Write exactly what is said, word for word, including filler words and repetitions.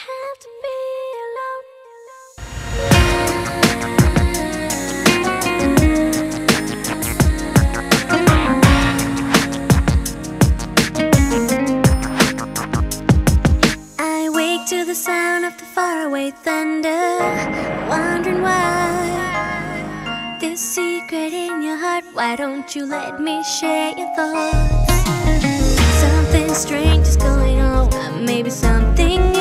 have to be alone. I wake to the sound of the faraway thunder, wondering why this secret in your heart. Why don't you let me share your thoughts? Something strange is going on, maybe something